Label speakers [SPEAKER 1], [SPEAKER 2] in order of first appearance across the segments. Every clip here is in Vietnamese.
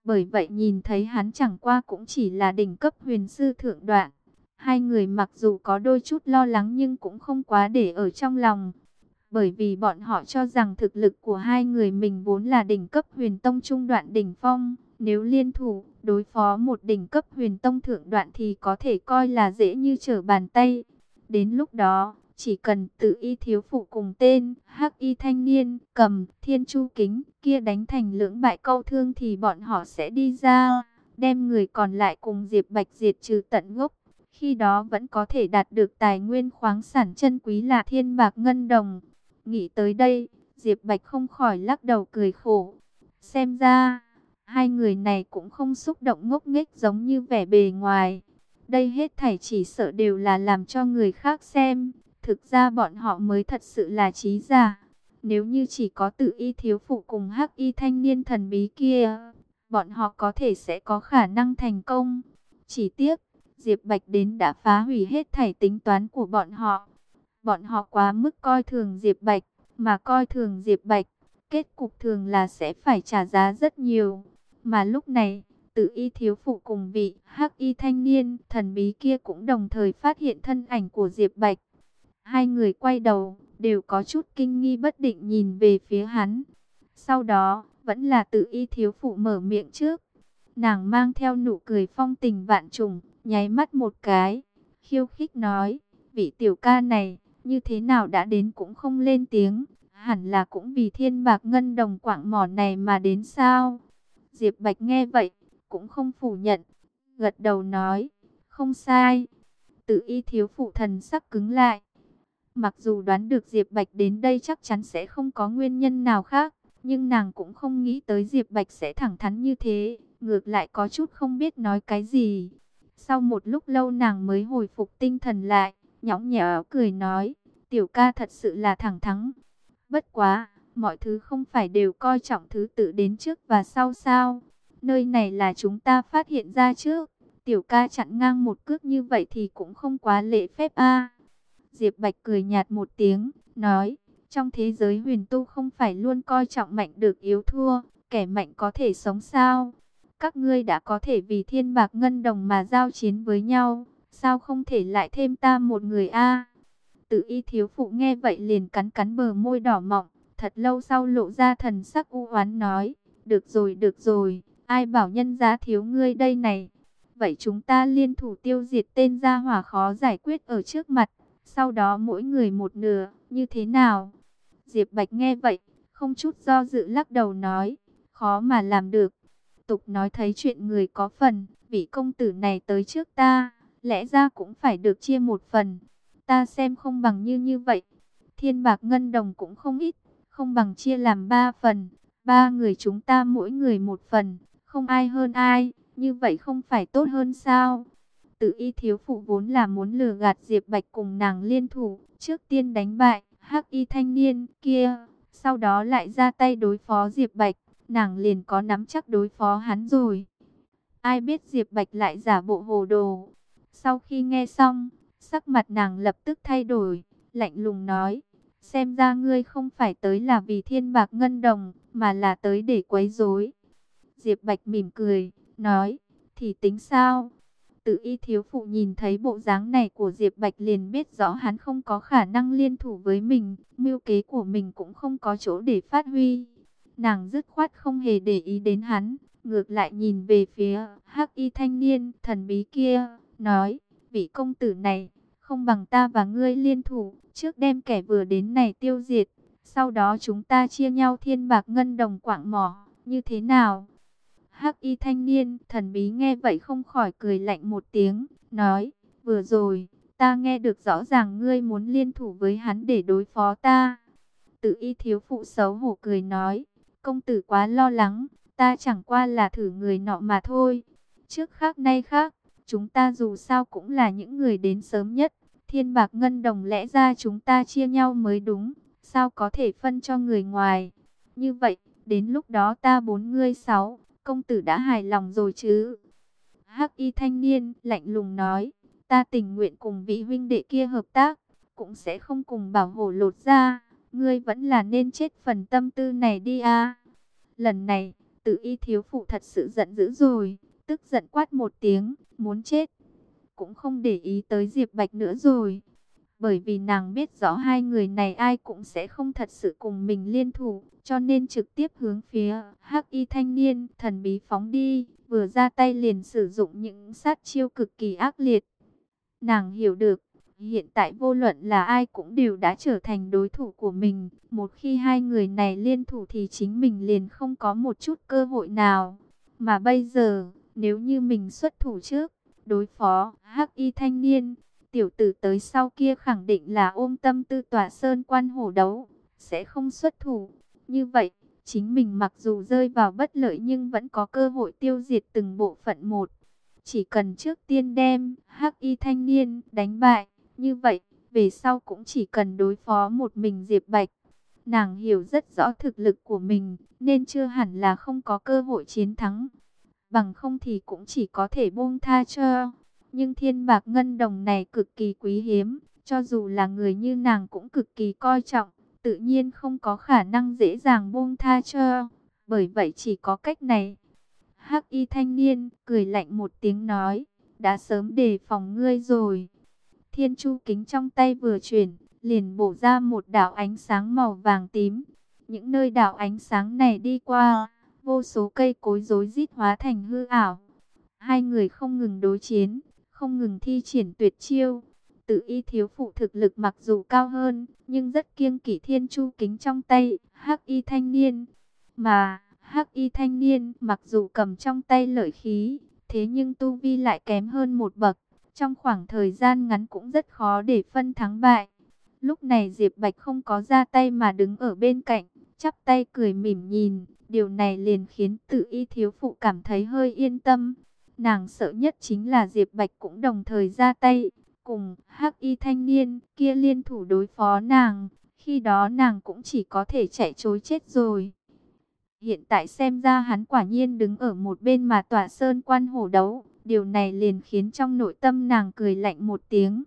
[SPEAKER 1] Bởi vậy nhìn thấy hắn chẳng qua cũng chỉ là đỉnh cấp huyền sư thượng đoạn. Hai người mặc dù có đôi chút lo lắng nhưng cũng không quá để ở trong lòng. Bởi vì bọn họ cho rằng thực lực của hai người mình vốn là đỉnh cấp huyền tông trung đoạn đỉnh phong. Nếu liên thủ đối phó một đỉnh cấp huyền tông thượng đoạn thì có thể coi là dễ như trở bàn tay. Đến lúc đó, chỉ cần Tự Y thiếu phụ cùng tên Hắc Y thanh niên cầm Thiên Chu kính kia đánh thành lưỡng bại câu thương thì bọn họ sẽ đi ra, đem người còn lại cùng Diệp Bạch diệt trừ tận gốc. Khi đó vẫn có thể đạt được tài nguyên khoáng sản chân quý là thiên bạc ngân đồng. Nghĩ tới đây, Diệp Bạch không khỏi lắc đầu cười khổ. Xem ra, hai người này cũng không xúc động ngốc nghếch giống như vẻ bề ngoài. Đây hết thảy chỉ sợ đều là làm cho người khác xem. Thực ra bọn họ mới thật sự là trí giả. Nếu như chỉ có Tự Y thiếu phụ cùng Hắc Y thanh niên thần bí kia, bọn họ có thể sẽ có khả năng thành công. Chỉ tiếc, Diệp Bạch đến đã phá hủy hết thảy tính toán của bọn họ. Bọn họ quá mức coi thường Diệp Bạch, mà coi thường Diệp Bạch, kết cục thường là sẽ phải trả giá rất nhiều. Mà lúc này, Tự Y thiếu phụ cùng vị Hắc Y thanh niên thần bí kia cũng đồng thời phát hiện thân ảnh của Diệp Bạch. Hai người quay đầu, đều có chút kinh nghi bất định nhìn về phía hắn. Sau đó, vẫn là Tự Y thiếu phụ mở miệng trước. Nàng mang theo nụ cười phong tình vạn trùng, nháy mắt một cái, khiêu khích nói, vị tiểu ca này, như thế nào đã đến cũng không lên tiếng, hẳn là cũng vì thiên bạc ngân đồng quạng mỏ này mà đến sao? Diệp Bạch nghe vậy, cũng không phủ nhận, gật đầu nói, không sai. Tự Y thiếu phụ thần sắc cứng lại. Mặc dù đoán được Diệp Bạch đến đây chắc chắn sẽ không có nguyên nhân nào khác, nhưng nàng cũng không nghĩ tới Diệp Bạch sẽ thẳng thắn như thế, ngược lại có chút không biết nói cái gì. Sau một lúc lâu nàng mới hồi phục tinh thần lại, nhõng nhẽo cười nói, tiểu ca thật sự là thẳng thắn. Bất quá, mọi thứ không phải đều coi trọng thứ tự đến trước và sau sao? Nơi này là chúng ta phát hiện ra trước, tiểu ca chặn ngang một cước như vậy thì cũng không quá lễ phép a. Diệp Bạch cười nhạt một tiếng, nói, trong thế giới huyền tu không phải luôn coi trọng mạnh được yếu thua, kẻ mạnh có thể sống sao? Các ngươi đã có thể vì thiên bạc ngân đồng mà giao chiến với nhau, sao không thể lại thêm ta một người a? Tự Y thiếu phụ nghe vậy liền cắn cắn bờ môi đỏ mọng, thật lâu sau lộ ra thần sắc u oán nói, được rồi, ai bảo nhân giá thiếu ngươi đây này. Vậy chúng ta liên thủ tiêu diệt tên gia hỏa khó giải quyết ở trước mặt, sau đó mỗi người một nửa, như thế nào? Diệp Bạch nghe vậy, không chút do dự lắc đầu nói, khó mà làm được. Tục nói thấy chuyện người có phần, vị công tử này tới trước ta, lẽ ra cũng phải được chia một phần. Ta xem không bằng như vậy. Thiên bạc ngân đồng cũng không ít, không bằng chia làm 3 phần. Ba người chúng ta mỗi người một phần, không ai hơn ai, như vậy không phải tốt hơn sao? Tự Y thiếu phụ vốn là muốn lừa gạt Diệp Bạch cùng nàng liên thủ, trước tiên đánh bại Hắc Y thanh niên kia, sau đó lại ra tay đối phó Diệp Bạch, nàng liền có nắm chắc đối phó hắn rồi. Ai biết Diệp Bạch lại giả bộ hồ đồ. Sau khi nghe xong, sắc mặt nàng lập tức thay đổi, lạnh lùng nói, xem ra ngươi không phải tới là vì thiên bạc ngân đồng, mà là tới để quấy rối. Diệp Bạch mỉm cười, nói, thì tính sao? Tự Y thiếu phụ nhìn thấy bộ dáng này của Diệp Bạch liền biết rõ hắn không có khả năng liên thủ với mình, mưu kế của mình cũng không có chỗ để phát huy. Nàng dứt khoát không hề để ý đến hắn, ngược lại nhìn về phía Hắc Y thanh niên thần bí kia, nói, vị công tử này, không bằng ta và ngươi liên thủ, trước đem kẻ vừa đến này tiêu diệt, sau đó chúng ta chia nhau thiên bạc ngân đồng quạng mỏ, như thế nào? Hắc Y thanh niên thần bí nghe vậy không khỏi cười lạnh một tiếng, nói, vừa rồi, ta nghe được rõ ràng ngươi muốn liên thủ với hắn để đối phó ta. Tự Y thiếu phụ xấu hổ cười nói, công tử quá lo lắng, ta chẳng qua là thử người nọ mà thôi. Trước khác nay khác, chúng ta dù sao cũng là những người đến sớm nhất, thiên bạc ngân đồng lẽ ra chúng ta chia nhau mới đúng, sao có thể phân cho người ngoài. Như vậy, đến lúc đó ta 4 ngươi 6, công tử đã hài lòng rồi chứ? Hắc Y thanh niên lạnh lùng nói, ta tình nguyện cùng vị huynh đệ kia hợp tác, cũng sẽ không cùng bảo hổ lột ra. Ngươi vẫn là nên chết phần tâm tư này đi a. Lần này, Tự y thiếu phụ thật sự giận dữ rồi, tức giận quát một tiếng, muốn chết. Cũng không để ý tới Diệp Bạch nữa rồi. Bởi vì nàng biết rõ hai người này ai cũng sẽ không thật sự cùng mình liên thủ, cho nên trực tiếp hướng phía Hắc Y thanh niên thần bí phóng đi, vừa ra tay liền sử dụng những sát chiêu cực kỳ ác liệt. Nàng hiểu được, hiện tại vô luận là ai cũng đều đã trở thành đối thủ của mình, một khi hai người này liên thủ thì chính mình liền không có một chút cơ hội nào. Mà bây giờ, nếu như mình xuất thủ trước, đối phó Hắc Y thanh niên, tiểu tử tới sau kia khẳng định là ôm tâm tư tỏa sơn quan hổ đấu, sẽ không xuất thủ. Như vậy, chính mình mặc dù rơi vào bất lợi nhưng vẫn có cơ hội tiêu diệt từng bộ phận một. Chỉ cần trước tiên đem Hắc Y thanh niên đánh bại, như vậy, về sau cũng chỉ cần đối phó một mình Diệp Bạch. Nàng hiểu rất rõ thực lực của mình, nên chưa hẳn là không có cơ hội chiến thắng. Bằng không thì cũng chỉ có thể buông tha cho. Nhưng thiên bạc ngân đồng này cực kỳ quý hiếm, cho dù là người như nàng cũng cực kỳ coi trọng, tự nhiên không có khả năng dễ dàng buông tha cho. Bởi vậy chỉ có cách này. Hắc Y thanh niên cười lạnh một tiếng nói, đã sớm đề phòng ngươi rồi. Thiên chu kính trong tay vừa chuyển, liền bổ ra một đạo ánh sáng màu vàng tím. Những nơi đạo ánh sáng này đi qua, vô số cây cối rối rít hóa thành hư ảo. Hai người không ngừng đối chiến, không ngừng thi triển tuyệt chiêu. Tự y thiếu phụ thực lực mặc dù cao hơn, nhưng rất kiêng kỵ thiên chu kính trong tay Hắc Y thanh niên. Mà Hắc Y thanh niên mặc dù cầm trong tay lợi khí, thế nhưng tu vi lại kém hơn một bậc. Trong khoảng thời gian ngắn cũng rất khó để phân thắng bại. Lúc này Diệp Bạch không có ra tay mà đứng ở bên cạnh, chắp tay cười mỉm nhìn. Điều này liền khiến Tự y thiếu phụ cảm thấy hơi yên tâm. Nàng sợ nhất chính là Diệp Bạch cũng đồng thời ra tay, cùng Hắc Y thanh niên kia liên thủ đối phó nàng. Khi đó nàng cũng chỉ có thể chạy trối chết rồi. Hiện tại xem ra hắn quả nhiên đứng ở một bên mà tỏa sơn quan hổ đấu. Điều này liền khiến trong nội tâm nàng cười lạnh một tiếng.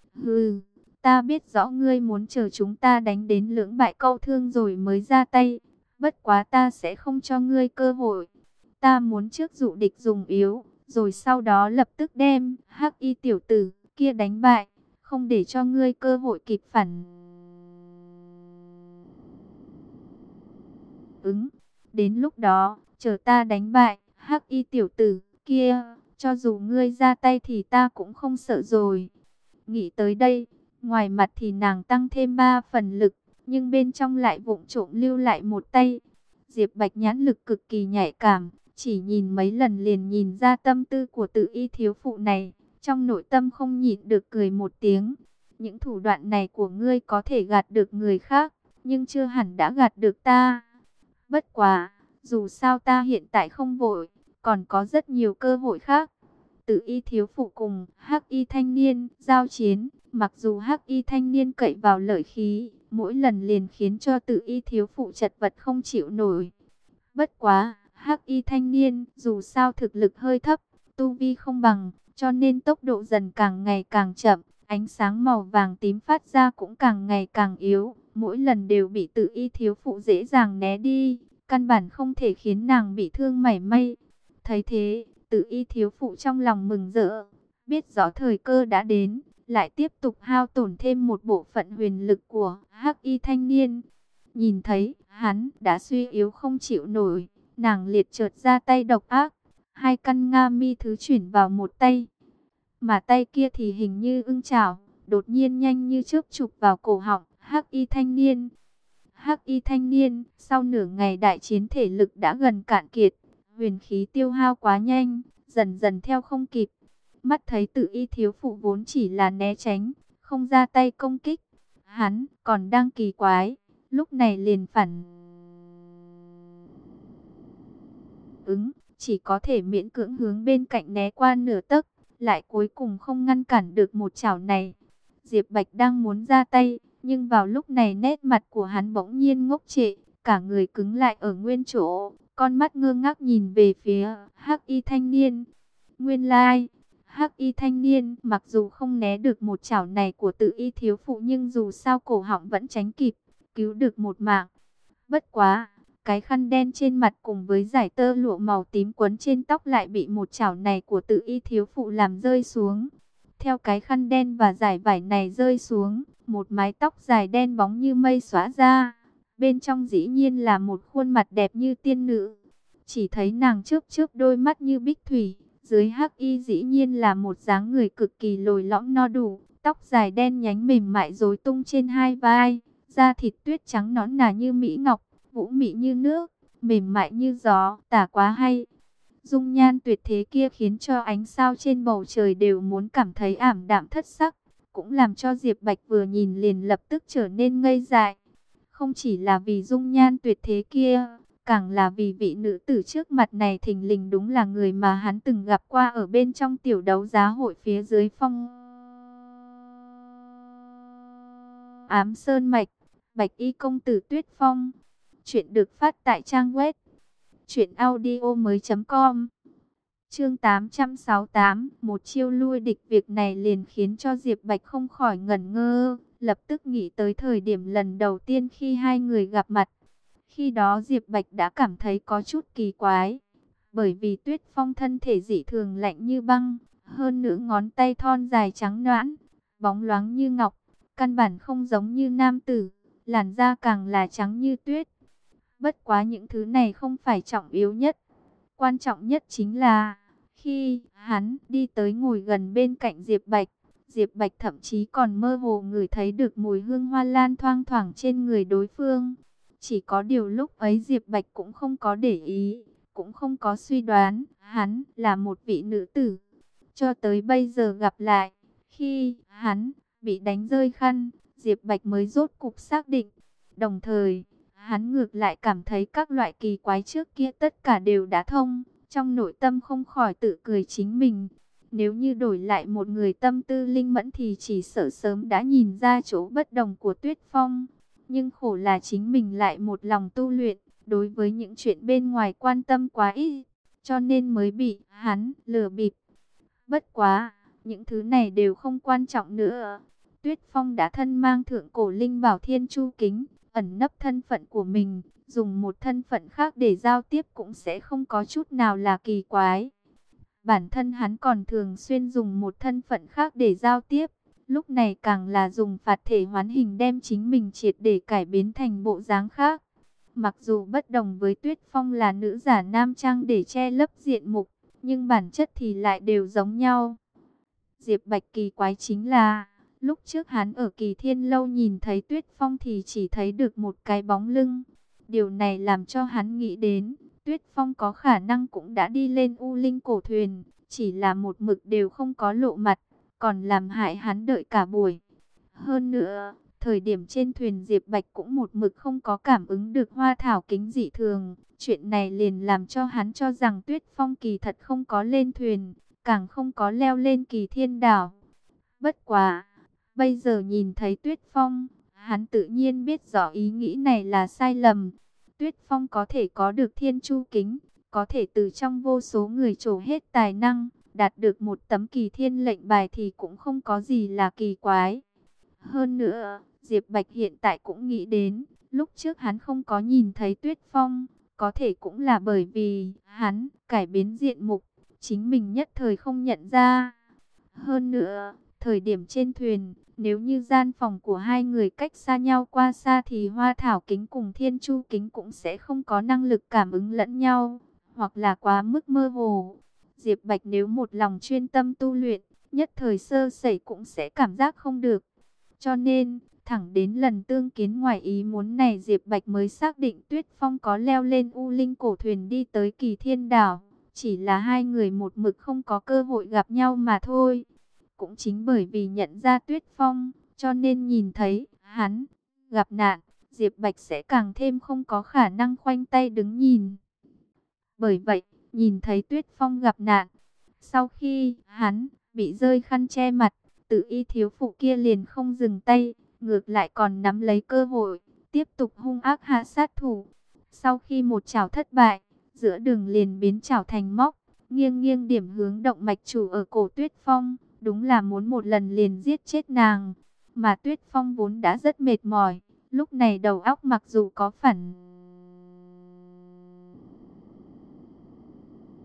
[SPEAKER 1] Hừ, ta biết rõ ngươi muốn chờ chúng ta đánh đến lưỡng bại câu thương rồi mới ra tay. Bất quá ta sẽ không cho ngươi cơ hội. Ta muốn trước dụ địch dùng yếu, rồi sau đó lập tức đem Hắc Y tiểu tử kia đánh bại, không để cho ngươi cơ hội kịp phản ứng. Đến lúc đó, chờ ta đánh bại Hắc Y tiểu tử kia, cho dù ngươi ra tay thì ta cũng không sợ rồi. Nghĩ tới đây, ngoài mặt thì nàng tăng thêm 3 phần lực, nhưng bên trong lại vụng trộm lưu lại một tay. Diệp Bạch nhãn lực cực kỳ nhạy cảm, chỉ nhìn mấy lần liền nhìn ra tâm tư của Tự y thiếu phụ này, trong nội tâm không nhịn được cười một tiếng. Những thủ đoạn này của ngươi có thể gạt được người khác, nhưng chưa hẳn đã gạt được ta. Bất quá, dù sao ta hiện tại không vội, còn có rất nhiều cơ hội khác. Tự y thiếu phụ cùng Hắc Y thanh niên giao chiến, mặc dù Hắc Y thanh niên cậy vào lợi khí, mỗi lần liền khiến cho Tự y thiếu phụ chật vật không chịu nổi. Bất quá, Hắc Y thanh niên dù sao thực lực hơi thấp, tu vi không bằng, cho nên tốc độ dần càng ngày càng chậm, ánh sáng màu vàng tím phát ra cũng càng ngày càng yếu, mỗi lần đều bị Tự y thiếu phụ dễ dàng né đi, căn bản không thể khiến nàng bị thương mảy may. Thấy thế, Tự y thiếu phụ trong lòng mừng rỡ, biết rõ thời cơ đã đến, lại tiếp tục hao tổn thêm một bộ phận huyền lực của Hắc Y thanh niên. Nhìn thấy hắn đã suy yếu không chịu nổi, nàng liệt chợt ra tay độc ác, hai căn nga mi thứ chuyển vào một tay, mà tay kia thì hình như ưng chảo, đột nhiên nhanh như chớp chụp vào cổ họng Hắc Y thanh niên. Hắc Y thanh niên sau nửa ngày đại chiến thể lực đã gần cạn kiệt, huyền khí tiêu hao quá nhanh, dần dần theo không kịp. Mắt thấy Tự y thiếu phụ vốn chỉ là né tránh, không ra tay công kích, hắn còn đang kỳ quái, lúc này liền phản ứng, chỉ có thể miễn cưỡng hướng bên cạnh né qua nửa tấc, lại cuối cùng không ngăn cản được một chảo này. Diệp Bạch đang muốn ra tay, nhưng vào lúc này nét mặt của hắn bỗng nhiên ngốc trệ, cả người cứng lại ở nguyên chỗ, con mắt ngơ ngác nhìn về phía Hắc Y thanh niên. Nguyên lai, Hắc Y thanh niên mặc dù không né được một chảo này của Tự y thiếu phụ, nhưng dù sao cổ họng vẫn tránh kịp, cứu được một mạng. Bất quá, Cái khăn đen trên mặt cùng với dải tơ lụa màu tím quấn trên tóc lại bị một chảo này của Tự Y thiếu phụ làm rơi xuống. Theo cái khăn đen và dải vải này rơi xuống, một mái tóc dài đen bóng như mây xõa ra. Bên trong dĩ nhiên là một khuôn mặt đẹp như tiên nữ. Chỉ thấy nàng chớp chớp đôi mắt như bích thủy. Dưới hắc y dĩ nhiên là một dáng người cực kỳ lồi lõm no đủ. Tóc dài đen nhánh mềm mại rối tung trên hai vai. Da thịt tuyết trắng nõn nà như mỹ ngọc, vũ mị như nước, mềm mại như gió, tả quá hay. Dung nhan tuyệt thế kia khiến cho ánh sao trên bầu trời đều muốn cảm thấy ảm đạm thất sắc. Cũng làm cho Diệp Bạch vừa nhìn liền lập tức trở nên ngây dại. Không chỉ là vì dung nhan tuyệt thế kia, càng là vì vị nữ tử trước mặt này thình lình đúng là người mà hắn từng gặp qua ở bên trong tiểu đấu giá hội phía dưới phong Ám Sơn Mạch. Bạch Y công tử Tuyết Phong. Chuyện được phát tại trang web truyệnaudiomoi.com. Chương 868, một chiêu lui địch. Việc này liền khiến cho Diệp Bạch không khỏi ngẩn ngơ, lập tức nghĩ tới thời điểm lần đầu tiên khi hai người gặp mặt. Khi đó Diệp Bạch đã cảm thấy có chút kỳ quái, bởi vì Tuyết Phong thân thể dị thường lạnh như băng, hơn nữa ngón tay thon dài trắng nõn, bóng loáng như ngọc, căn bản không giống như nam tử, làn da càng là trắng như tuyết. Bất quá những thứ này không phải trọng yếu nhất. Quan trọng nhất chính là, khi hắn đi tới ngồi gần bên cạnh Diệp Bạch thậm chí còn mơ hồ ngửi thấy được mùi hương hoa lan thoang thoảng trên người đối phương. Chỉ có điều lúc ấy Diệp Bạch cũng không có để ý, cũng không có suy đoán, hắn là một vị nữ tử. Cho tới bây giờ gặp lại, khi hắn bị đánh rơi khăn, Diệp Bạch mới rốt cục xác định. Đồng thời, hắn ngược lại cảm thấy các loại kỳ quái trước kia tất cả đều đã thông, trong nội tâm không khỏi tự cười chính mình. Nếu như đổi lại một người tâm tư linh mẫn thì chỉ sợ sớm đã nhìn ra chỗ bất đồng của Tuyết Phong. Nhưng khổ là chính mình lại một lòng tu luyện, đối với những chuyện bên ngoài quan tâm quá ít, cho nên mới bị hắn lừa bịp. Bất quá, những thứ này đều không quan trọng nữa. Tuyết Phong đã thân mang thượng cổ linh bảo Thiên Chu Kính, ẩn nấp thân phận của mình, dùng một thân phận khác để giao tiếp cũng sẽ không có chút nào là kỳ quái. Bản thân hắn còn thường xuyên dùng một thân phận khác để giao tiếp, lúc này càng là dùng phạt thể hoán hình đem chính mình triệt để cải biến thành bộ dáng khác. Mặc dù bất đồng với Tuyết Phong là nữ giả nam trang để che lấp diện mục, nhưng bản chất thì lại đều giống nhau. Diệp Bạch kỳ quái chính là, lúc trước hắn ở Kỳ Thiên Lâu nhìn thấy Tuyết Phong thì chỉ thấy được một cái bóng lưng. Điều này làm cho hắn nghĩ đến, Tuyết Phong có khả năng cũng đã đi lên U Linh cổ thuyền, chỉ là một mực đều không có lộ mặt, còn làm hại hắn đợi cả buổi. Hơn nữa, thời điểm trên thuyền Diệp Bạch cũng một mực không có cảm ứng được hoa thảo kính dị thường. Chuyện này liền làm cho hắn cho rằng Tuyết Phong kỳ thật không có lên thuyền, càng không có leo lên Kỳ Thiên Đảo. Bất quá, bây giờ nhìn thấy Tuyết Phong, hắn tự nhiên biết rõ ý nghĩ này là sai lầm. Tuyết Phong có thể có được Thiên Chu Kính, có thể từ trong vô số người trổ hết tài năng, đạt được một tấm Kỳ Thiên lệnh bài thì cũng không có gì là kỳ quái. Hơn nữa, Diệp Bạch hiện tại cũng nghĩ đến, lúc trước hắn không có nhìn thấy Tuyết Phong, có thể cũng là bởi vì hắn cải biến diện mục, chính mình nhất thời không nhận ra. Hơn nữa, thời điểm trên thuyền, nếu như gian phòng của hai người cách xa nhau qua xa thì Hoa Thảo Kính cùng Thiên Chu Kính cũng sẽ không có năng lực cảm ứng lẫn nhau, hoặc là quá mức mơ hồ. Diệp Bạch nếu một lòng chuyên tâm tu luyện, nhất thời sơ sẩy cũng sẽ cảm giác không được. Cho nên, thẳng đến lần tương kiến ngoài ý muốn này Diệp Bạch mới xác định Tuyết Phong có leo lên U Linh cổ thuyền đi tới Kỳ Thiên Đảo. Chỉ là hai người một mực không có cơ hội gặp nhau mà thôi. Cũng chính bởi vì nhận ra Tuyết Phong, cho nên nhìn thấy hắn gặp nạn, Diệp Bạch sẽ càng thêm không có khả năng khoanh tay đứng nhìn. Bởi vậy, nhìn thấy Tuyết Phong gặp nạn, sau khi hắn bị rơi khăn che mặt, Tự Y thiếu phụ kia liền không dừng tay, ngược lại còn nắm lấy cơ hội, tiếp tục hung ác hạ sát thủ. Sau khi một chảo thất bại, giữa đường liền biến chảo thành móc, nghiêng nghiêng điểm hướng động mạch chủ ở cổ Tuyết Phong, đúng là muốn một lần liền giết chết nàng. Mà Tuyết Phong vốn đã rất mệt mỏi, lúc này đầu óc mặc dù có phản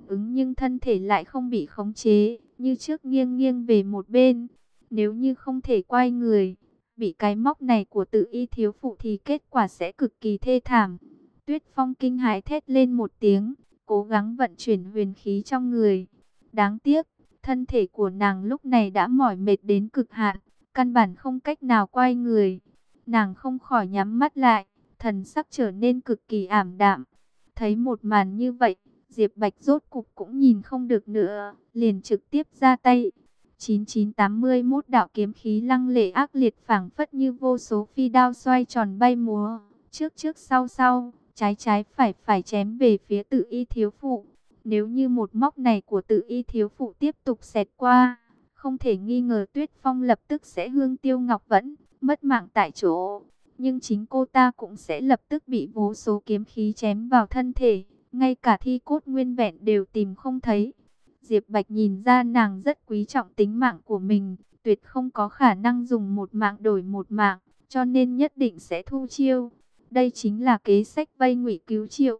[SPEAKER 1] ứng nhưng thân thể lại không bị khống chế, như trước nghiêng nghiêng về một bên. Nếu như không thể quay người, bị cái móc này của Tự Y thiếu phụ thì kết quả sẽ cực kỳ thê thảm. Tuyết Phong kinh hãi thét lên một tiếng, cố gắng vận chuyển huyền khí trong người. Đáng tiếc, thân thể của nàng lúc này đã mỏi mệt đến cực hạn, căn bản không cách nào quay người. Nàng không khỏi nhắm mắt lại, thần sắc trở nên cực kỳ ảm đạm. Thấy một màn như vậy, Diệp Bạch rốt cục cũng nhìn không được nữa, liền trực tiếp ra tay. 9981 đạo kiếm khí lăng lệ ác liệt phảng phất như vô số phi đao xoay tròn bay múa, trước trước sau sau, trái trái phải phải chém về phía Tự Y thiếu phụ. Nếu như một móc này của Tự Y thiếu phụ tiếp tục xẹt qua, không thể nghi ngờ Tuyết Phong lập tức sẽ hương tiêu ngọc vẫn, mất mạng tại chỗ. Nhưng chính cô ta cũng sẽ lập tức bị vô số kiếm khí chém vào thân thể, ngay cả thi cốt nguyên vẹn đều tìm không thấy. Diệp Bạch nhìn ra nàng rất quý trọng tính mạng của mình, tuyệt không có khả năng dùng một mạng đổi một mạng, cho nên nhất định sẽ thu chiêu. Đây chính là kế sách vây ngụy cứu triệu.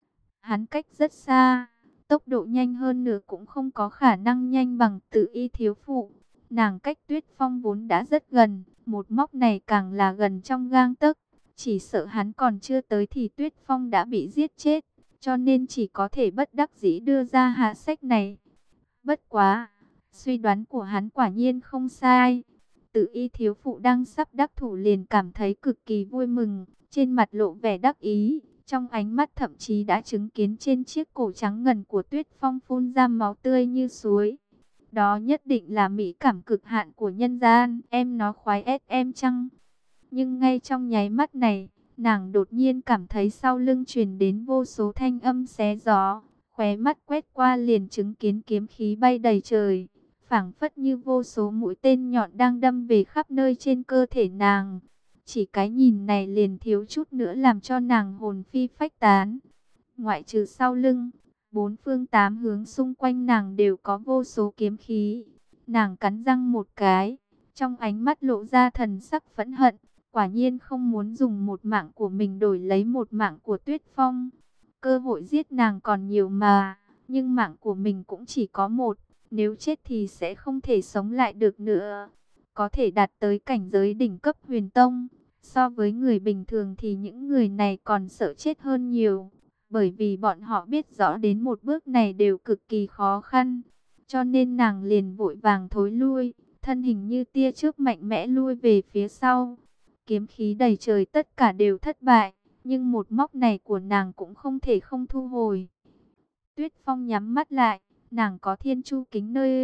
[SPEAKER 1] Hắn cách rất xa, tốc độ nhanh hơn nữa cũng không có khả năng nhanh bằng Tự Y thiếu phụ. Nàng cách Tuyết Phong vốn đã rất gần, một móc này càng là gần trong gang tấc. Chỉ sợ hắn còn chưa tới thì Tuyết Phong đã bị giết chết, cho nên chỉ có thể bất đắc dĩ đưa ra hạ sách này. Bất quá, suy đoán của hắn quả nhiên không sai. Tự Y thiếu phụ đang sắp đắc thủ liền cảm thấy cực kỳ vui mừng, trên mặt lộ vẻ đắc ý, trong ánh mắt thậm chí đã chứng kiến trên chiếc cổ trắng ngần của Tuyết Phong phun ra máu tươi như suối. Đó nhất định là mỹ cảm cực hạn của nhân gian, em nó khoái ép em chăng? Nhưng ngay trong nháy mắt này, nàng đột nhiên cảm thấy sau lưng truyền đến vô số thanh âm xé gió, khóe mắt quét qua liền chứng kiến kiếm khí bay đầy trời, phảng phất như vô số mũi tên nhọn đang đâm về khắp nơi trên cơ thể nàng. Chỉ cái nhìn này liền thiếu chút nữa làm cho nàng hồn phi phách tán. Ngoại trừ sau lưng, bốn phương tám hướng xung quanh nàng đều có vô số kiếm khí. Nàng cắn răng một cái, trong ánh mắt lộ ra thần sắc phẫn hận. Quả nhiên không muốn dùng một mạng của mình đổi lấy một mạng của Tuyết Phong. Cơ hội giết nàng còn nhiều mà, nhưng mạng của mình cũng chỉ có một. Nếu chết thì sẽ không thể sống lại được nữa. Có thể đạt tới cảnh giới đỉnh cấp huyền tông. So với người bình thường thì những người này còn sợ chết hơn nhiều. Bởi vì bọn họ biết rõ đến một bước này đều cực kỳ khó khăn. Cho nên nàng liền vội vàng thối lui, thân hình như tia chớp mạnh mẽ lui về phía sau. Kiếm khí đầy trời tất cả đều thất bại, nhưng một móc này của nàng cũng không thể không thu hồi. Tuyết Phong nhắm mắt lại, nàng có thiên chu kính nơi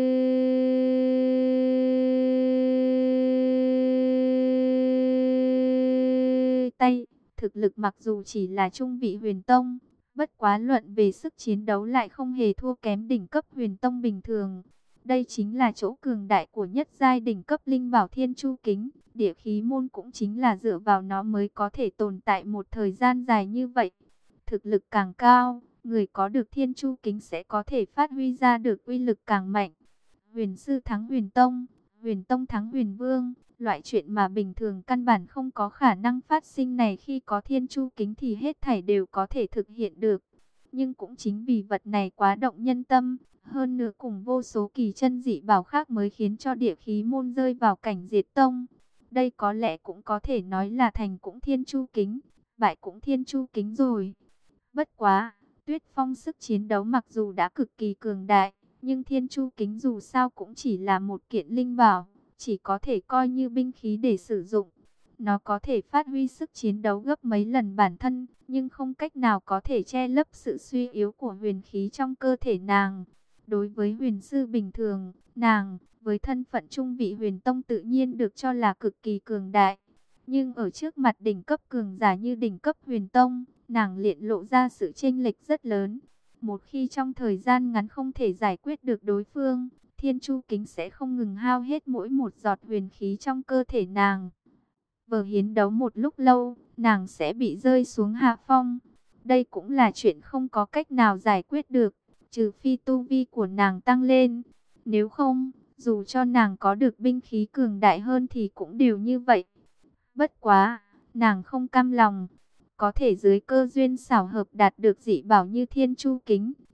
[SPEAKER 1] tay. Thực lực mặc dù chỉ là trung vị huyền tông, bất quá luận về sức chiến đấu lại không hề thua kém đỉnh cấp huyền tông bình thường. Đây chính là chỗ cường đại của nhất giai đỉnh cấp linh bảo thiên chu kính. Địa khí môn cũng chính là dựa vào nó mới có thể tồn tại một thời gian dài như vậy. Thực lực càng cao, người có được thiên chu kính sẽ có thể phát huy ra được uy lực càng mạnh. Huyền sư thắng huyền tông thắng huyền vương. Loại chuyện mà bình thường căn bản không có khả năng phát sinh này, khi có thiên chu kính thì hết thảy đều có thể thực hiện được. Nhưng cũng chính vì vật này quá động nhân tâm, hơn nữa cùng vô số kỳ chân dị bảo khác mới khiến cho địa khí môn rơi vào cảnh diệt tông. Đây có lẽ cũng có thể nói là thành cũng thiên chu kính, bại cũng thiên chu kính rồi. Bất quá, Tuyết Phong sức chiến đấu mặc dù đã cực kỳ cường đại, nhưng thiên chu kính dù sao cũng chỉ là một kiện linh bảo, chỉ có thể coi như binh khí để sử dụng. Nó có thể phát huy sức chiến đấu gấp mấy lần bản thân, nhưng không cách nào có thể che lấp sự suy yếu của huyền khí trong cơ thể nàng. Đối với huyền sư bình thường, nàng với thân phận trung vị huyền tông tự nhiên được cho là cực kỳ cường đại. Nhưng ở trước mặt đỉnh cấp cường giả như đỉnh cấp huyền tông, nàng liền lộ ra sự chênh lệch rất lớn. Một khi trong thời gian ngắn không thể giải quyết được đối phương, thiên chu kính sẽ không ngừng hao hết mỗi một giọt huyền khí trong cơ thể nàng. Vừa hiến đấu một lúc lâu, nàng sẽ bị rơi xuống hạ phong. Đây cũng là chuyện không có cách nào giải quyết được, trừ phi tu vi của nàng tăng lên. Nếu không, dù cho nàng có được binh khí cường đại hơn thì cũng đều như vậy. Bất quá, nàng không cam lòng. Có thể dưới cơ duyên xảo hợp đạt được dị bảo như thiên chu kính,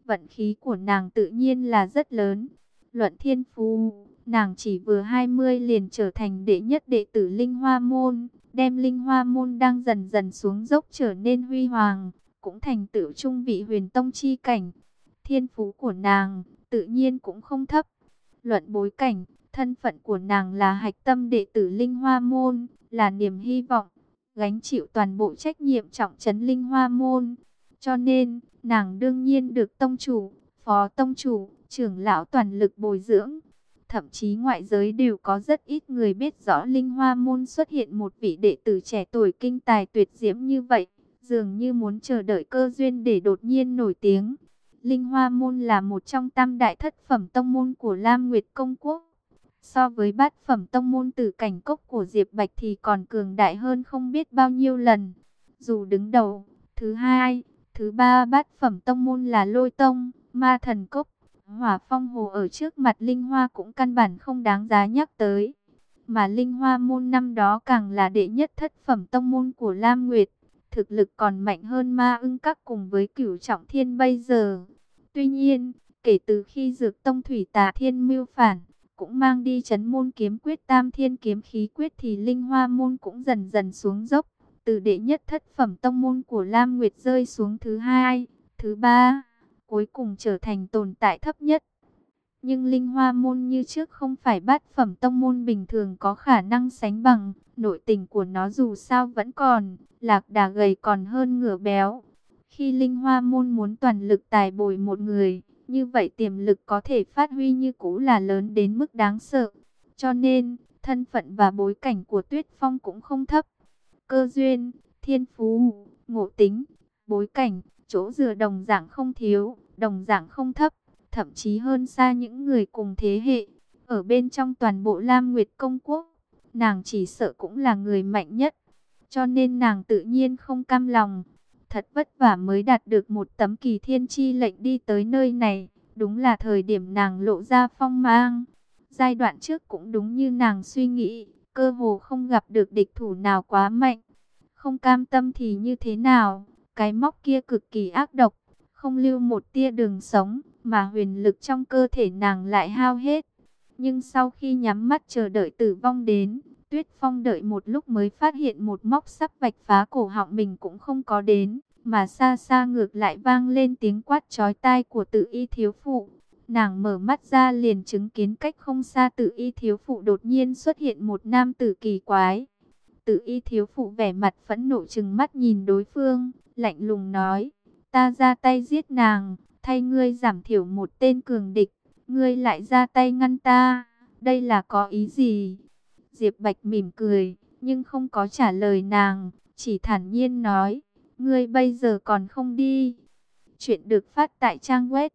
[SPEAKER 1] vận khí của nàng tự nhiên là rất lớn. Luận thiên phú, nàng chỉ vừa 20 liền trở thành đệ nhất đệ tử Linh Hoa Môn, đem Linh Hoa Môn đang dần dần xuống dốc trở nên huy hoàng, cũng thành tựu trung vị huyền tông chi cảnh. Thiên phú của nàng tự nhiên cũng không thấp. Luận bối cảnh, thân phận của nàng là hạch tâm đệ tử Linh Hoa Môn, là niềm hy vọng, gánh chịu toàn bộ trách nhiệm trọng trấn Linh Hoa Môn. Cho nên, nàng đương nhiên được tông chủ, phó tông chủ, trưởng lão toàn lực bồi dưỡng. Thậm chí ngoại giới đều có rất ít người biết rõ Linh Hoa Môn xuất hiện một vị đệ tử trẻ tuổi kinh tài tuyệt diễm như vậy, dường như muốn chờ đợi cơ duyên để đột nhiên nổi tiếng. Linh Hoa Môn là một trong tam đại thất phẩm tông môn của Lam Nguyệt Công Quốc. So với bát phẩm tông môn Tử Cảnh Cốc của Diệp Bạch thì còn cường đại hơn không biết bao nhiêu lần. Dù đứng đầu, thứ hai, thứ ba bát phẩm tông môn là Lôi Tông, Ma Thần Cốc, Hỏa Phong Hồ ở trước mặt Linh Hoa cũng căn bản không đáng giá nhắc tới. Mà Linh Hoa Môn năm đó càng là đệ nhất thất phẩm tông môn của Lam Nguyệt, thực lực còn mạnh hơn Ma Ưng Các cùng với Cửu Trọng Thiên bây giờ. Tuy nhiên, kể từ khi Dược Tông Thủy Tà Thiên mưu phản, cũng mang đi Chấn Môn Kiếm Quyết Tam Thiên Kiếm Khí Quyết thì Linh Hoa Môn cũng dần dần xuống dốc, từ đệ nhất thất phẩm tông môn của Lam Nguyệt rơi xuống thứ hai, thứ ba, cuối cùng trở thành tồn tại thấp nhất. Nhưng Linh Hoa Môn như trước không phải bát phẩm tông môn bình thường có khả năng sánh bằng, nội tình của nó dù sao vẫn còn, lạc đà gầy còn hơn ngựa béo. Khi Linh Hoa Môn muốn toàn lực tài bồi một người, như vậy tiềm lực có thể phát huy như cũ là lớn đến mức đáng sợ. Cho nên, thân phận và bối cảnh của Tuyết Phong cũng không thấp. Cơ duyên, thiên phú, ngộ tính, bối cảnh, chỗ dựa đồng dạng không thiếu, đồng dạng không thấp, thậm chí hơn xa những người cùng thế hệ. Ở bên trong toàn bộ Lam Nguyệt Công Quốc, nàng chỉ sợ cũng là người mạnh nhất. Cho nên nàng tự nhiên không cam lòng. Thật vất vả mới đạt được một tấm kỳ thiên chi lệnh đi tới nơi này. Đúng là thời điểm nàng lộ ra phong mang. Giai đoạn trước cũng đúng như nàng suy nghĩ, cơ hồ không gặp được địch thủ nào quá mạnh. Không cam tâm thì như thế nào? Cái móc kia cực kỳ ác độc, không lưu một tia đường sống, mà huyền lực trong cơ thể nàng lại hao hết. Nhưng sau khi nhắm mắt chờ đợi tử vong đến, Tuyết Phong đợi một lúc mới phát hiện một móc sắp vạch phá cổ họng mình cũng không có đến, mà xa xa ngược lại vang lên tiếng quát chói tai của Tự Y thiếu phụ. Nàng mở mắt ra liền chứng kiến cách không xa Tự Y thiếu phụ đột nhiên xuất hiện một nam tử kỳ quái. Tự Y thiếu phụ vẻ mặt phẫn nộ trừng mắt nhìn đối phương, lạnh lùng nói: "Ta ra tay giết nàng, thay ngươi giảm thiểu một tên cường địch, ngươi lại ra tay ngăn ta, đây là có ý gì?" Diệp Bạch mỉm cười, nhưng không có trả lời nàng, chỉ thản nhiên nói: "Ngươi bây giờ còn không đi." Chuyện được phát tại trang web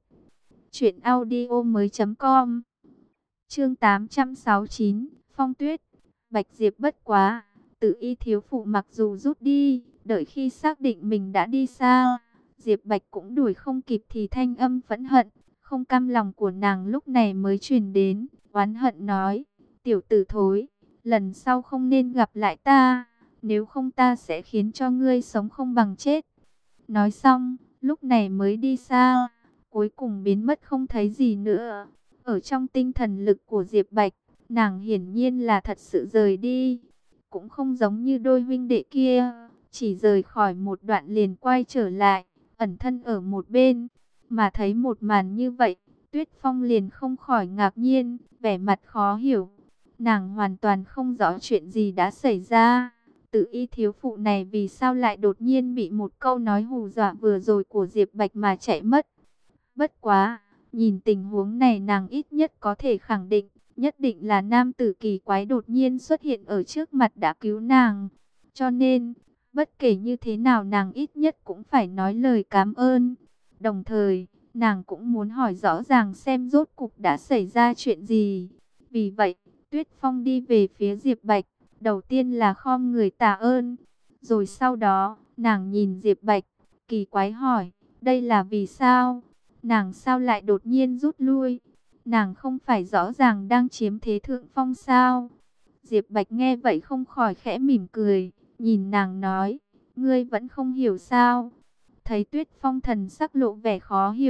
[SPEAKER 1] truyệnaudiomoi.com. Chương 869, Phong Tuyết. Bạch Diệp bất quá, Tự Y thiếu phụ mặc dù rút đi, đợi khi xác định mình đã đi xa, Diệp Bạch cũng đuổi không kịp thì thanh âm phẫn hận, không cam lòng của nàng lúc này mới truyền đến, oán hận nói: "Tiểu tử thối, lần sau không nên gặp lại ta, nếu không ta sẽ khiến cho ngươi sống không bằng chết." Nói xong, lúc này mới đi xa, cuối cùng biến mất không thấy gì nữa. Ở trong tinh thần lực của Diệp Bạch, nàng hiển nhiên là thật sự rời đi, cũng không giống như đôi huynh đệ kia, chỉ rời khỏi một đoạn liền quay trở lại, ẩn thân ở một bên. Mà thấy một màn như vậy, Tuyết Phong liền không khỏi ngạc nhiên, vẻ mặt khó hiểu. Nàng hoàn toàn không rõ chuyện gì đã xảy ra. Tự Y thiếu phụ này vì sao lại đột nhiên bị một câu nói hù dọa vừa rồi của Diệp Bạch mà chạy mất. Bất quá, nhìn tình huống này nàng ít nhất có thể khẳng định, nhất định là nam tử kỳ quái đột nhiên xuất hiện ở trước mặt đã cứu nàng. Cho nên, bất kể như thế nào nàng ít nhất cũng phải nói lời cảm ơn. Đồng thời, nàng cũng muốn hỏi rõ ràng xem rốt cục đã xảy ra chuyện gì. Vì vậy, Tuyết Phong đi về phía Diệp Bạch, đầu tiên là khom người tạ ơn. Rồi sau đó, nàng nhìn Diệp Bạch, kỳ quái hỏi: "Đây là vì sao? Nàng sao lại đột nhiên rút lui? Nàng không phải rõ ràng đang chiếm thế thượng phong sao?" Diệp Bạch nghe vậy không khỏi khẽ mỉm cười, nhìn nàng nói: "Ngươi vẫn không hiểu sao?" Thấy Tuyết Phong thần sắc lộ vẻ khó hiểu,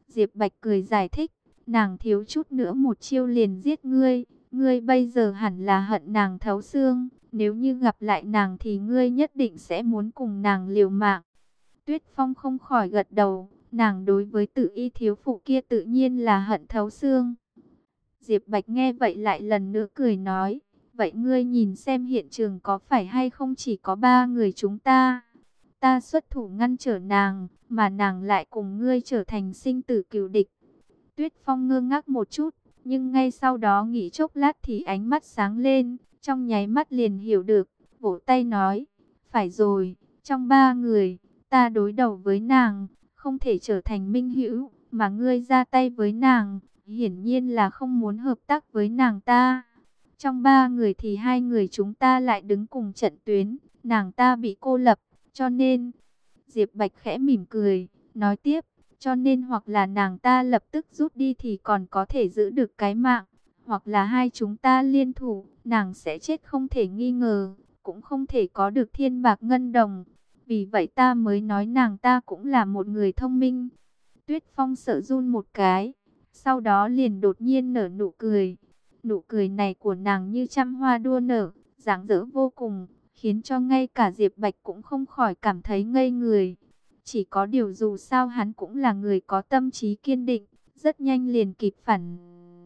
[SPEAKER 1] Diệp Bạch cười giải thích, nàng thiếu chút nữa một chiêu liền giết ngươi. Ngươi bây giờ hẳn là hận nàng thấu xương. Nếu như gặp lại nàng thì ngươi nhất định sẽ muốn cùng nàng liều mạng. Tuyết Phong không khỏi gật đầu. Nàng đối với Tự Y thiếu phụ kia tự nhiên là hận thấu xương. Diệp Bạch nghe vậy lại lần nữa cười nói, vậy ngươi nhìn xem hiện trường có phải hay không chỉ có 3 người chúng ta. Ta xuất thủ ngăn trở nàng, mà nàng lại cùng ngươi trở thành sinh tử cừu địch. Tuyết Phong ngơ ngác một chút, nhưng ngay sau đó nghĩ chốc lát thì ánh mắt sáng lên, trong nháy mắt liền hiểu được, vỗ tay nói, phải rồi, trong 3 người, ta đối đầu với nàng, không thể trở thành minh hữu, mà ngươi ra tay với nàng, hiển nhiên là không muốn hợp tác với nàng ta. Trong 3 người thì 2 người chúng ta lại đứng cùng trận tuyến, nàng ta bị cô lập, cho nên, Diệp Bạch khẽ mỉm cười, nói tiếp, cho nên hoặc là nàng ta lập tức rút đi thì còn có thể giữ được cái mạng, hoặc là hai chúng ta liên thủ, nàng sẽ chết không thể nghi ngờ, cũng không thể có được thiên bạc ngân đồng. Vì vậy ta mới nói nàng ta cũng là một người thông minh. Tuyết Phong sợ run một cái, sau đó liền đột nhiên nở nụ cười. Nụ cười này của nàng như trăm hoa đua nở, rạng rỡ vô cùng, khiến cho ngay cả Diệp Bạch cũng không khỏi cảm thấy ngây người. Chỉ có điều dù sao hắn cũng là người có tâm trí kiên định, rất nhanh liền kịp phản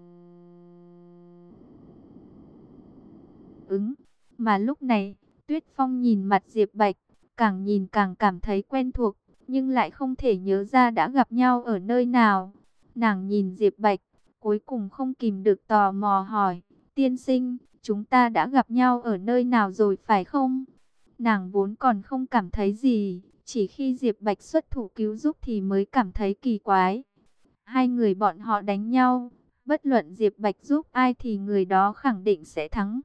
[SPEAKER 1] ứng. Mà lúc này, Tuyết Phong nhìn mặt Diệp Bạch, càng nhìn càng cảm thấy quen thuộc, nhưng lại không thể nhớ ra đã gặp nhau ở nơi nào. Nàng nhìn Diệp Bạch, cuối cùng không kìm được tò mò hỏi, tiên sinh, chúng ta đã gặp nhau ở nơi nào rồi phải không? Nàng vốn còn không cảm thấy gì, chỉ khi Diệp Bạch xuất thủ cứu giúp thì mới cảm thấy kỳ quái. Hai người bọn họ đánh nhau, bất luận Diệp Bạch giúp ai thì người đó khẳng định sẽ thắng.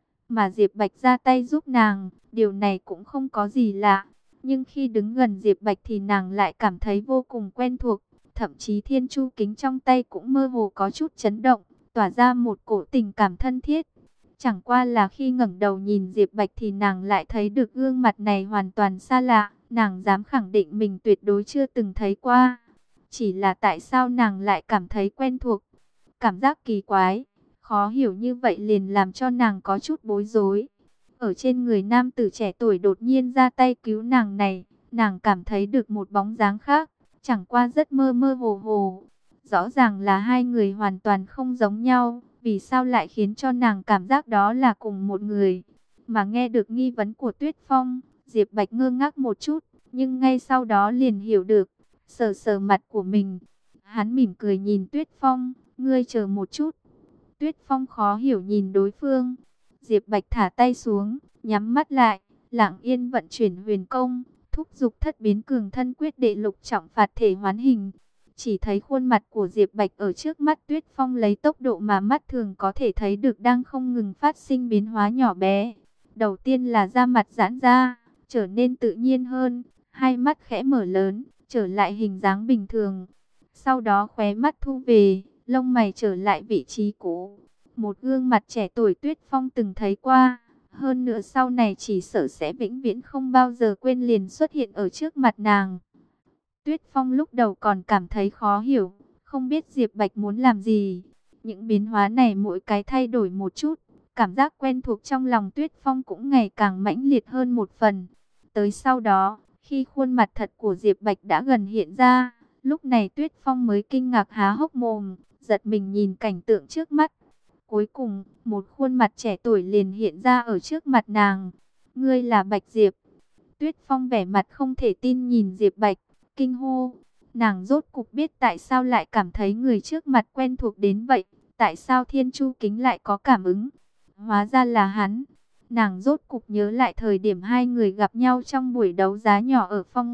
[SPEAKER 1] Mà Diệp Bạch ra tay giúp nàng, điều này cũng không có gì lạ. Nhưng khi đứng gần Diệp Bạch thì nàng lại cảm thấy vô cùng quen thuộc. Thậm chí thiên chu kính trong tay cũng mơ hồ có chút chấn động, tỏa ra một cổ tình cảm thân thiết. Chẳng qua là khi ngẩng đầu nhìn Diệp Bạch thì nàng lại thấy được gương mặt này hoàn toàn xa lạ. Nàng dám khẳng định mình tuyệt đối chưa từng thấy qua. Chỉ là tại sao nàng lại cảm thấy quen thuộc. Cảm giác kỳ quái, khó hiểu như vậy liền làm cho nàng có chút bối rối. Ở trên người nam tử trẻ tuổi đột nhiên ra tay cứu nàng này, nàng cảm thấy được một bóng dáng khác, chẳng qua rất mơ mơ hồ hồ. Rõ ràng là hai người hoàn toàn không giống nhau, vì sao lại khiến cho nàng cảm giác đó là cùng một người. Mà nghe được nghi vấn của Tuyết Phong, Diệp Bạch ngơ ngác một chút, nhưng ngay sau đó liền hiểu được, sờ sờ mặt của mình. Hắn mỉm cười nhìn Tuyết Phong, ngươi chờ một chút. Tuyết Phong khó hiểu nhìn đối phương. Diệp Bạch thả tay xuống, nhắm mắt lại, lặng yên vận chuyển huyền công, thúc giục thất biến cường thân quyết đệ lục trọng phạt thể hoán hình. Chỉ thấy khuôn mặt của Diệp Bạch ở trước mắt Tuyết Phong lấy tốc độ mà mắt thường có thể thấy được đang không ngừng phát sinh biến hóa nhỏ bé. Đầu tiên là da mặt giãn ra, trở nên tự nhiên hơn, hai mắt khẽ mở lớn, trở lại hình dáng bình thường. Sau đó khóe mắt thu về, lông mày trở lại vị trí cũ. Một gương mặt trẻ tuổi Tuyết Phong từng thấy qua, hơn nữa sau này chỉ sợ sẽ vĩnh viễn không bao giờ quên liền xuất hiện ở trước mặt nàng. Tuyết Phong lúc đầu còn cảm thấy khó hiểu, không biết Diệp Bạch muốn làm gì. Những biến hóa này mỗi cái thay đổi một chút, cảm giác quen thuộc trong lòng Tuyết Phong cũng ngày càng mãnh liệt hơn một phần. Tới sau đó, khi khuôn mặt thật của Diệp Bạch đã gần hiện ra, lúc này Tuyết Phong mới kinh ngạc há hốc mồm, giật mình nhìn cảnh tượng trước mắt. Cuối cùng, một khuôn mặt trẻ tuổi liền hiện ra ở trước mặt nàng. Ngươi là Bạch Diệp. Tuyết Phong vẻ mặt không thể tin nhìn Diệp Bạch, kinh hô. Nàng rốt cục biết tại sao lại cảm thấy người trước mặt quen thuộc đến vậy. Tại sao Thiên Chu Kính lại có cảm ứng. Hóa ra là hắn. Nàng rốt cục nhớ lại thời điểm hai người gặp nhau trong buổi đấu giá nhỏ ở Phong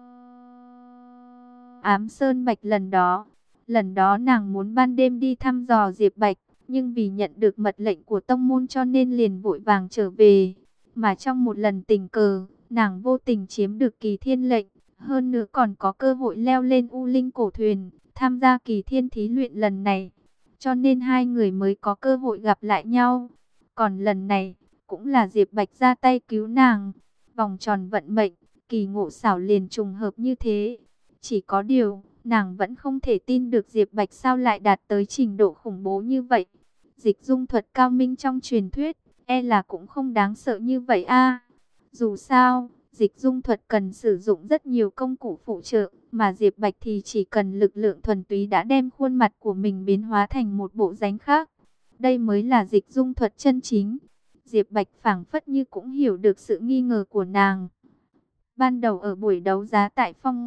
[SPEAKER 1] Ám Sơn Bạch lần đó. Lần đó nàng muốn ban đêm đi thăm dò Diệp Bạch, nhưng vì nhận được mật lệnh của tông môn cho nên liền vội vàng trở về. Mà trong một lần tình cờ, nàng vô tình chiếm được Kỳ Thiên lệnh, hơn nữa còn có cơ hội leo lên U Linh cổ thuyền, tham gia Kỳ Thiên thí luyện lần này. Cho nên hai người mới có cơ hội gặp lại nhau. Còn lần này, cũng là Diệp Bạch ra tay cứu nàng. Vòng tròn vận mệnh, kỳ ngộ xảo liền trùng hợp như thế. Chỉ có điều, Nàng vẫn không thể tin được Diệp Bạch sao lại đạt tới trình độ khủng bố như vậy. Dịch dung thuật cao minh trong truyền thuyết, e là cũng không đáng sợ như vậy a. Dù sao, dịch dung thuật cần sử dụng rất nhiều công cụ phụ trợ, mà Diệp Bạch thì chỉ cần lực lượng thuần túy đã đem khuôn mặt của mình biến hóa thành một bộ dáng khác. Đây mới là dịch dung thuật chân chính. Diệp Bạch phảng phất như cũng hiểu được sự nghi ngờ của nàng. Ban đầu ở buổi đấu giá tại Phong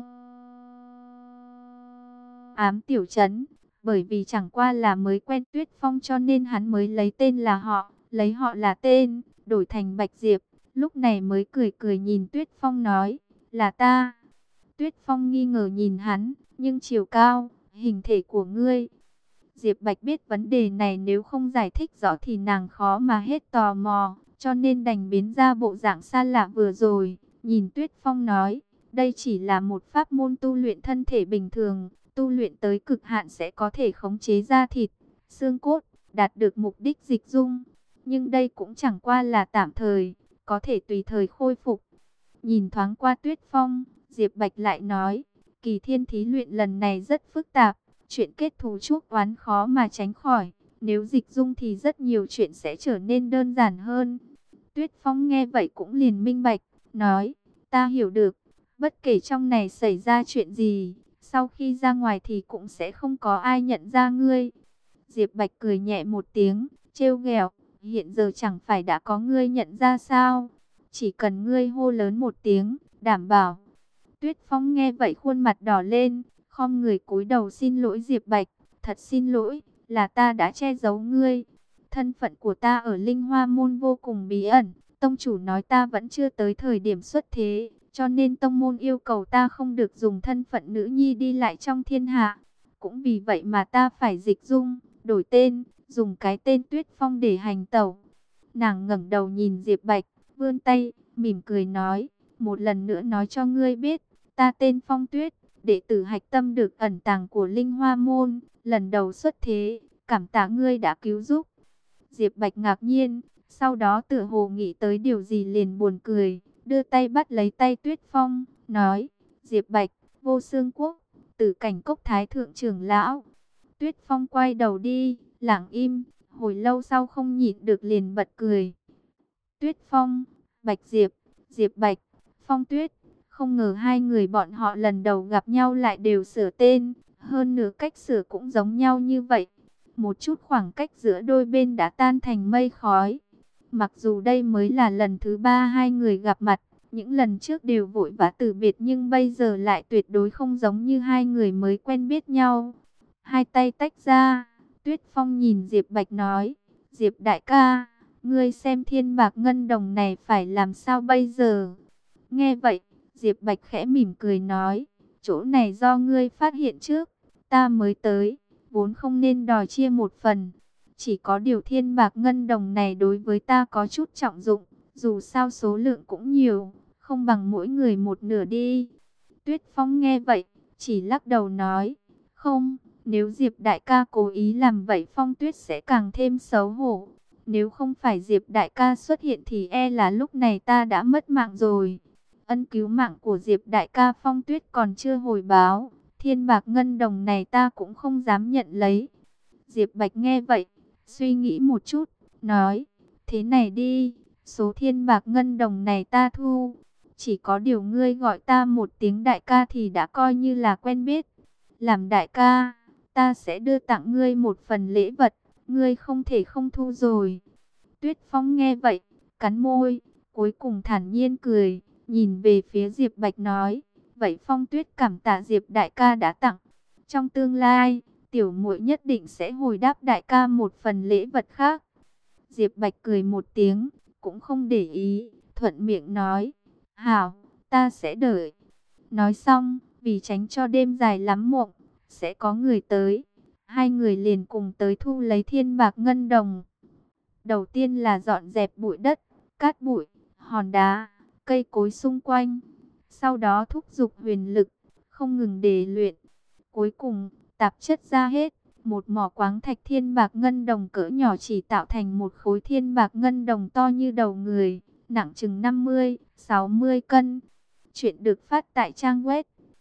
[SPEAKER 1] Ám Tiểu Trấn, bởi vì chẳng qua là mới quen Tuyết Phong cho nên hắn mới lấy tên là họ, lấy họ là tên, đổi thành Bạch Diệp. Lúc này mới cười cười nhìn Tuyết Phong nói, là ta. Tuyết Phong nghi ngờ nhìn hắn, nhưng chiều cao, hình thể của ngươi. Diệp Bạch biết vấn đề này nếu không giải thích rõ thì nàng khó mà hết tò mò, cho nên đành biến ra bộ dạng xa lạ vừa rồi. Nhìn Tuyết Phong nói, đây chỉ là một pháp môn tu luyện thân thể bình thường, tu luyện tới cực hạn sẽ có thể khống chế da thịt, xương cốt, đạt được mục đích dịch dung. Nhưng đây cũng chẳng qua là tạm thời, có thể tùy thời khôi phục. Nhìn thoáng qua Tuyết Phong, Diệp Bạch lại nói, kỳ thiên thí luyện lần này rất phức tạp, chuyện kết thù chuốc oán khó mà tránh khỏi. Nếu dịch dung thì rất nhiều chuyện sẽ trở nên đơn giản hơn. Tuyết Phong nghe vậy cũng liền minh bạch, nói, ta hiểu được, bất kể trong này xảy ra chuyện gì, sau khi ra ngoài thì cũng sẽ không có ai nhận ra ngươi. Diệp Bạch cười nhẹ một tiếng, trêu ghẹo, hiện giờ chẳng phải đã có ngươi nhận ra sao? Chỉ cần ngươi hô lớn một tiếng, đảm bảo. Tuyết Phong nghe vậy khuôn mặt đỏ lên, khom người cúi đầu xin lỗi Diệp Bạch, thật xin lỗi, là ta đã che giấu ngươi. Thân phận của ta ở Linh Hoa Môn vô cùng bí ẩn, tông chủ nói ta vẫn chưa tới thời điểm xuất thế, cho nên tông môn yêu cầu ta không được dùng thân phận nữ nhi đi lại trong thiên hạ. Cũng vì vậy mà ta phải dịch dung, đổi tên, dùng cái tên Tuyết Phong để hành tẩu. Nàng ngẩng đầu nhìn Diệp Bạch, vươn tay, mỉm cười nói, một lần nữa nói cho ngươi biết, ta tên Phong Tuyết, đệ tử hạch tâm được ẩn tàng của Linh Hoa Môn, lần đầu xuất thế, cảm tạ ngươi đã cứu giúp. Diệp Bạch ngạc nhiên, sau đó tựa hồ nghĩ tới điều gì liền buồn cười, đưa tay bắt lấy tay Tuyết Phong, nói, Diệp Bạch, Vô Xương Quốc, Tử Cảnh Cốc Thái Thượng trưởng lão. Tuyết Phong quay đầu đi, lặng im, hồi lâu sau không nhịn được liền bật cười. Tuyết Phong, Bạch Diệp, Diệp Bạch, Phong Tuyết, không ngờ hai người bọn họ lần đầu gặp nhau lại đều sửa tên, hơn nữa cách sửa cũng giống nhau như vậy. Một chút khoảng cách giữa đôi bên đã tan thành mây khói. Mặc dù đây mới là lần thứ ba hai người gặp mặt, những lần trước đều vội vã từ biệt nhưng bây giờ lại tuyệt đối không giống như hai người mới quen biết nhau. Hai tay tách ra, Tuyết Phong nhìn Diệp Bạch nói, Diệp đại ca, ngươi xem thiên bạc ngân đồng này phải làm sao bây giờ? Nghe vậy, Diệp Bạch khẽ mỉm cười nói, chỗ này do ngươi phát hiện trước, ta mới tới, vốn không nên đòi chia một phần. Chỉ có điều thiên bạc ngân đồng này đối với ta có chút trọng dụng, dù sao số lượng cũng nhiều, không bằng mỗi người một nửa đi. Tuyết Phong nghe vậy, chỉ lắc đầu nói, không, nếu Diệp đại ca cố ý làm vậy Phong Tuyết sẽ càng thêm xấu hổ. Nếu không phải Diệp đại ca xuất hiện thì e là lúc này ta đã mất mạng rồi. Ân cứu mạng của Diệp đại ca Phong Tuyết còn chưa hồi báo, thiên bạc ngân đồng này ta cũng không dám nhận lấy. Diệp Bạch nghe vậy, suy nghĩ một chút, nói, thế này đi, số thiên bạc ngân đồng này ta thu. Chỉ có điều ngươi gọi ta một tiếng đại ca thì đã coi như là quen biết. Làm đại ca, ta sẽ đưa tặng ngươi một phần lễ vật, ngươi không thể không thu rồi. Tuyết Phong nghe vậy, cắn môi, cuối cùng thản nhiên cười, nhìn về phía Diệp Bạch nói, vậy Phong Tuyết cảm tạ Diệp đại ca đã tặng. Trong tương lai, tiểu muội nhất định sẽ hồi đáp đại ca một phần lễ vật khác. Diệp Bạch cười một tiếng, cũng không để ý, thuận miệng nói, hảo, ta sẽ đợi. Nói xong, vì tránh cho đêm dài lắm mộng, sẽ có người tới. Hai người liền cùng tới thu lấy thiên bạc ngân đồng. Đầu tiên là dọn dẹp bụi đất, cát bụi, hòn đá, cây cối xung quanh. Sau đó thúc giục huyền lực, không ngừng để luyện. Cuối cùng, tạp chất ra hết. Một mỏ quáng thạch thiên bạc ngân đồng cỡ nhỏ chỉ tạo thành một khối thiên bạc ngân đồng to như đầu người, nặng chừng 50-60 cân. Chuyện được phát tại trang web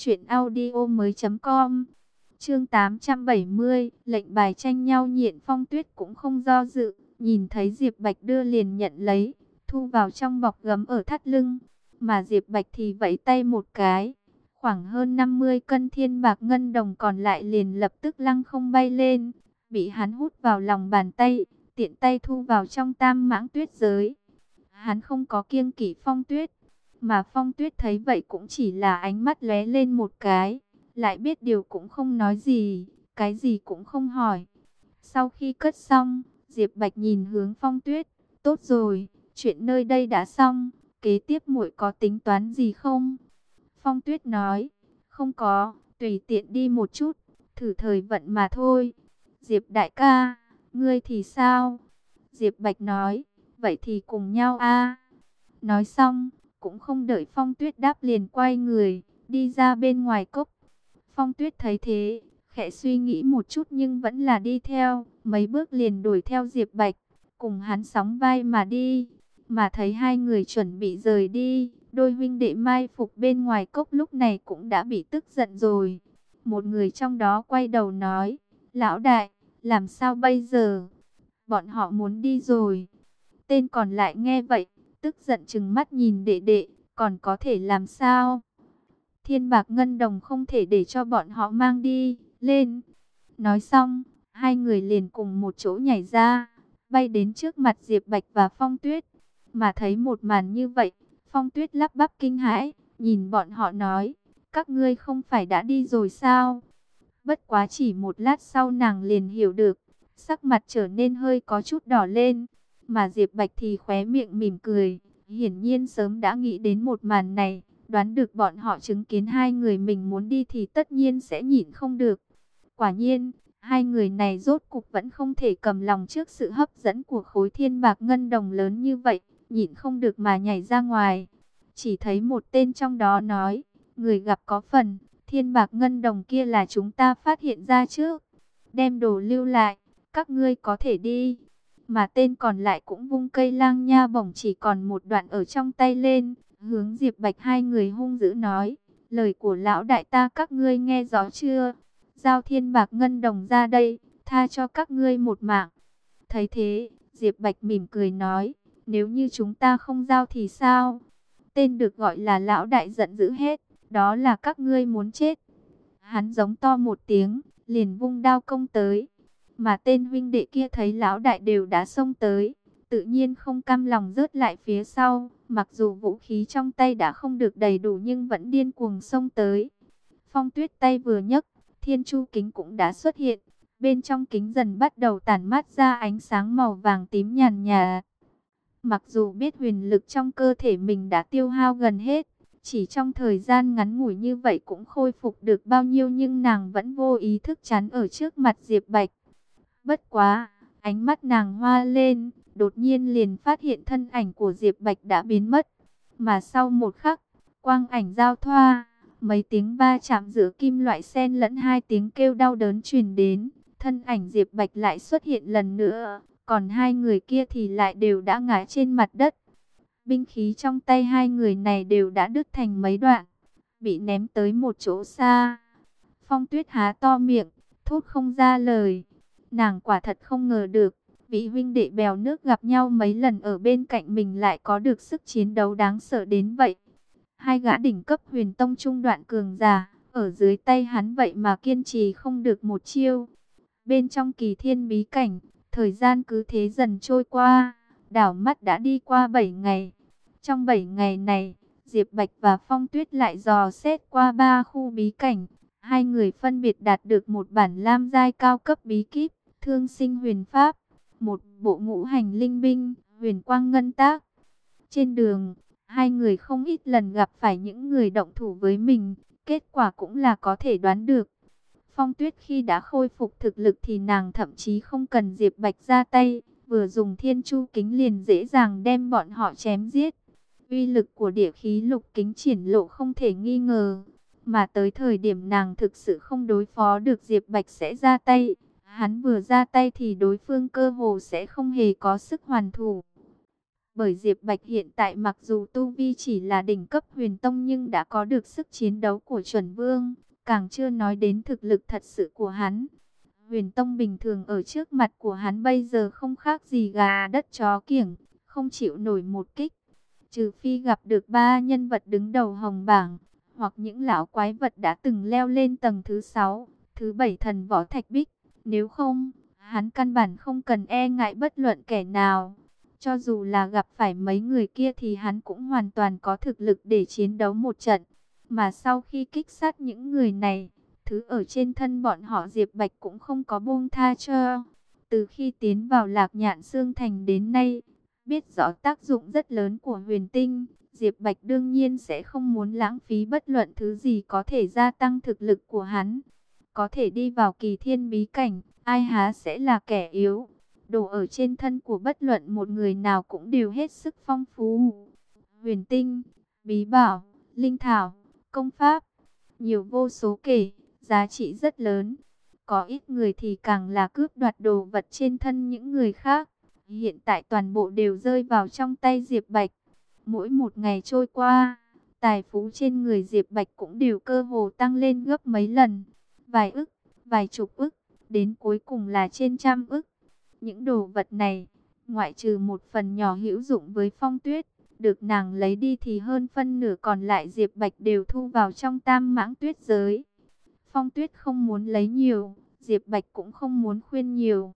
[SPEAKER 1] Chuyện audio mới.com. Chương 870, lệnh bài tranh nhau Nhiện Phong Tuyết cũng không do dự, nhìn thấy Diệp Bạch đưa liền nhận lấy, thu vào trong bọc gấm ở thắt lưng, mà Diệp Bạch thì vẫy tay một cái, khoảng hơn 50 cân thiên bạc ngân đồng còn lại liền lập tức lăng không bay lên, bị hắn hút vào lòng bàn tay, tiện tay thu vào trong tam mãng tuyết giới. Hắn không có kiêng kỵ Phong Tuyết, mà Phong Tuyết thấy vậy cũng chỉ là ánh mắt lóe lên một cái, lại biết điều cũng không nói gì, cái gì cũng không hỏi. Sau khi cất xong, Diệp Bạch nhìn hướng Phong Tuyết, tốt rồi, chuyện nơi đây đã xong, kế tiếp muội có tính toán gì không? Phong Tuyết nói, không có, tùy tiện đi một chút, thử thời vận mà thôi. Diệp đại ca, ngươi thì sao? Diệp Bạch nói, vậy thì cùng nhau a. Nói xong, cũng không đợi Phong Tuyết đáp liền quay người, đi ra bên ngoài cốc. Phong Tuyết thấy thế, khẽ suy nghĩ một chút nhưng vẫn là đi theo, mấy bước liền đuổi theo Diệp Bạch, cùng hắn sóng vai mà đi. Mà thấy hai người chuẩn bị rời đi, đôi huynh đệ mai phục bên ngoài cốc lúc này cũng đã bị tức giận rồi. Một người trong đó quay đầu nói, lão đại, làm sao bây giờ? Bọn họ muốn đi rồi. Tên còn lại nghe vậy, tức giận trừng mắt nhìn đệ đệ, còn có thể làm sao? Thiên bạc ngân đồng không thể để cho bọn họ mang đi, lên. Nói xong, hai người liền cùng một chỗ nhảy ra, bay đến trước mặt Diệp Bạch và Phong Tuyết. Mà thấy một màn như vậy, Phong Tuyết lắp bắp kinh hãi, nhìn bọn họ nói, các ngươi không phải đã đi rồi sao? Bất quá chỉ một lát sau nàng liền hiểu được, sắc mặt trở nên hơi có chút đỏ lên, mà Diệp Bạch thì khóe miệng mỉm cười, hiển nhiên sớm đã nghĩ đến một màn này, đoán được bọn họ chứng kiến hai người mình muốn đi thì tất nhiên sẽ nhịn không được. Quả nhiên, hai người này rốt cục vẫn không thể cầm lòng trước sự hấp dẫn của khối thiên bạc ngân đồng lớn như vậy, nhịn không được mà nhảy ra ngoài. Chỉ thấy một tên trong đó nói, người gặp có phần, thiên bạc ngân đồng kia là chúng ta phát hiện ra trước, đem đồ lưu lại, các ngươi có thể đi. Mà tên còn lại cũng vung cây lang nha bổng chỉ còn một đoạn ở trong tay lên, hướng Diệp Bạch hai người hung dữ nói, lời của lão đại ta các ngươi nghe rõ chưa? Giao thiên bạc ngân đồng ra đây, tha cho các ngươi một mạng. Thấy thế, Diệp Bạch mỉm cười nói, nếu như chúng ta không giao thì sao? Tên được gọi là lão đại giận dữ hết, đó là các ngươi muốn chết. Hắn giống to một tiếng, liền vung đao công tới. Mà tên huynh đệ kia thấy lão đại đều đã xông tới, tự nhiên không cam lòng rớt lại phía sau, mặc dù vũ khí trong tay đã không được đầy đủ nhưng vẫn điên cuồng xông tới. Phong Tuyết tay vừa nhấc, thiên chu kính cũng đã xuất hiện, bên trong kính dần bắt đầu tản mát ra ánh sáng màu vàng tím nhàn nhạt. Mặc dù biết huyền lực trong cơ thể mình đã tiêu hao gần hết, chỉ trong thời gian ngắn ngủi như vậy cũng khôi phục được bao nhiêu nhưng nàng vẫn vô ý thức chắn ở trước mặt Diệp Bạch. Bất quá, ánh mắt nàng hoa lên, đột nhiên liền phát hiện thân ảnh của Diệp Bạch đã biến mất. Mà sau một khắc, quang ảnh giao thoa, mấy tiếng va chạm giữa kim loại xen lẫn hai tiếng kêu đau đớn truyền đến, thân ảnh Diệp Bạch lại xuất hiện lần nữa, còn hai người kia thì lại đều đã ngã trên mặt đất. Binh khí trong tay hai người này đều đã đứt thành mấy đoạn, bị ném tới một chỗ xa. Phong Tuyết há to miệng, thốt không ra lời. Nàng quả thật không ngờ được, vị huynh đệ bèo nước gặp nhau mấy lần ở bên cạnh mình lại có được sức chiến đấu đáng sợ đến vậy. Hai gã đỉnh cấp huyền tông trung đoạn cường giả, ở dưới tay hắn vậy mà kiên trì không được một chiêu. Bên trong kỳ thiên bí cảnh, thời gian cứ thế dần trôi qua, đảo mắt đã đi qua 7 ngày. Trong 7 ngày này, Diệp Bạch và Phong Tuyết lại dò xét qua 3 khu bí cảnh. Hai người phân biệt đạt được một bản lam giai cao cấp bí kíp, thương sinh huyền pháp, một bộ ngũ hành linh binh, huyền quang ngân tác. Trên đường, hai người không ít lần gặp phải những người động thủ với mình, kết quả cũng là có thể đoán được. Phong Tuyết khi đã khôi phục thực lực thì nàng thậm chí không cần Diệp Bạch ra tay, vừa dùng thiên chu kính liền dễ dàng đem bọn họ chém giết. Uy lực của địa khí lục kính triển lộ không thể nghi ngờ, mà tới thời điểm nàng thực sự không đối phó được Diệp Bạch sẽ ra tay. Hắn vừa ra tay thì đối phương cơ hồ sẽ không hề có sức hoàn thủ. Bởi Diệp Bạch hiện tại mặc dù tu vi chỉ là đỉnh cấp huyền tông nhưng đã có được sức chiến đấu của chuẩn vương, càng chưa nói đến thực lực thật sự của hắn. Huyền tông bình thường ở trước mặt của hắn bây giờ không khác gì gà đất chó kiểng, không chịu nổi một kích. Trừ phi gặp được ba nhân vật đứng đầu hồng bảng, hoặc những lão quái vật đã từng leo lên tầng thứ 6, thứ 7 thần võ thạch bích. Nếu không, hắn căn bản không cần e ngại bất luận kẻ nào. Cho dù là gặp phải mấy người kia thì hắn cũng hoàn toàn có thực lực để chiến đấu một trận. Mà sau khi kích sát những người này, thứ ở trên thân bọn họ Diệp Bạch cũng không có buông tha cho. Từ khi tiến vào Lạc Nhạn Xương Thành đến nay, biết rõ tác dụng rất lớn của huyền tinh, Diệp Bạch đương nhiên sẽ không muốn lãng phí bất luận thứ gì có thể gia tăng thực lực của hắn. Có thể đi vào Kỳ Thiên bí cảnh, ai há sẽ là kẻ yếu. Đồ ở trên thân của bất luận một người nào cũng đều hết sức phong phú. Huyền tinh, bí bảo, linh thảo, công pháp, nhiều vô số kể, giá trị rất lớn. Có ít người thì càng là cướp đoạt đồ vật trên thân những người khác. Hiện tại toàn bộ đều rơi vào trong tay Diệp Bạch. Mỗi một ngày trôi qua, tài phú trên người Diệp Bạch cũng đều cơ hồ tăng lên gấp mấy lần. Vài ức, vài chục ức, đến cuối cùng là trên trăm ức. Những đồ vật này, ngoại trừ một phần nhỏ hữu dụng với Phong Tuyết, được nàng lấy đi thì hơn phân nửa còn lại Diệp Bạch đều thu vào trong Tam Mãng Tuyết giới. Phong Tuyết không muốn lấy nhiều, Diệp Bạch cũng không muốn khuyên nhiều.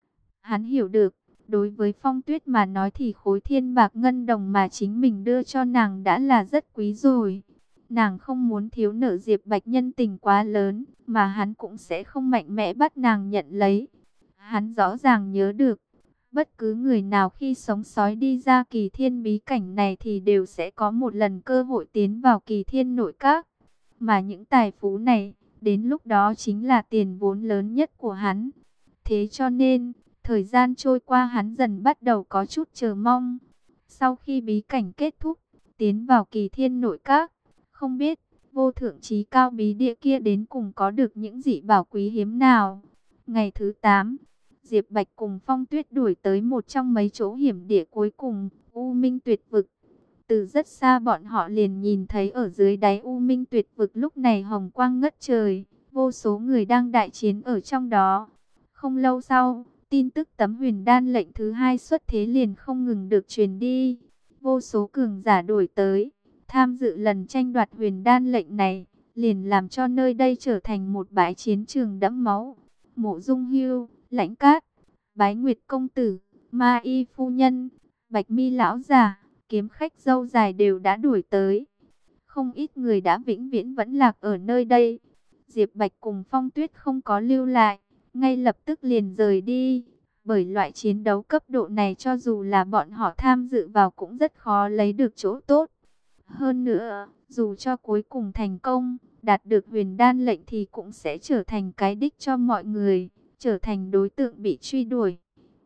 [SPEAKER 1] Hắn hiểu được, đối với Phong Tuyết mà nói thì khối thiên bạc ngân đồng mà chính mình đưa cho nàng đã là rất quý rồi. Nàng không muốn thiếu nợ Diệp Bạch nhân tình quá lớn, mà hắn cũng sẽ không mạnh mẽ bắt nàng nhận lấy. Hắn rõ ràng nhớ được, bất cứ người nào khi sống sói đi ra Kỳ Thiên bí cảnh này thì đều sẽ có một lần cơ hội tiến vào Kỳ Thiên nội các. Mà những tài phú này, đến lúc đó chính là tiền vốn lớn nhất của hắn. Thế cho nên, thời gian trôi qua hắn dần bắt đầu có chút chờ mong. Sau khi bí cảnh kết thúc, tiến vào Kỳ Thiên nội các, không biết vô thượng chí cao bí địa kia đến cùng có được những dị bảo quý hiếm nào. Ngày thứ 8, Diệp Bạch cùng Phong Tuyết đuổi tới một trong mấy chỗ hiểm địa cuối cùng, U Minh Tuyệt Vực. Từ rất xa bọn họ liền nhìn thấy ở dưới đáy U Minh Tuyệt Vực lúc này hồng quang ngất trời, vô số người đang đại chiến ở trong đó. Không lâu sau, tin tức tấm huyền đan lệnh thứ 2 xuất thế liền không ngừng được truyền đi. Vô số cường giả đổi tới, tham dự lần tranh đoạt huyền đan lệnh này, liền làm cho nơi đây trở thành một bãi chiến trường đẫm máu. Mộ Dung Hưu, Lãnh Cát, Bái Nguyệt công tử, Ma Y phu nhân, Bạch Mi lão già, kiếm khách râu dài đều đã đuổi tới. Không ít người đã vĩnh viễn vẫn lạc ở nơi đây. Diệp Bạch cùng Phong Tuyết không có lưu lại, ngay lập tức liền rời đi. Bởi loại chiến đấu cấp độ này cho dù là bọn họ tham dự vào cũng rất khó lấy được chỗ tốt. Hơn nữa, dù cho cuối cùng thành công, đạt được huyền đan lệnh thì cũng sẽ trở thành cái đích cho mọi người, trở thành đối tượng bị truy đuổi.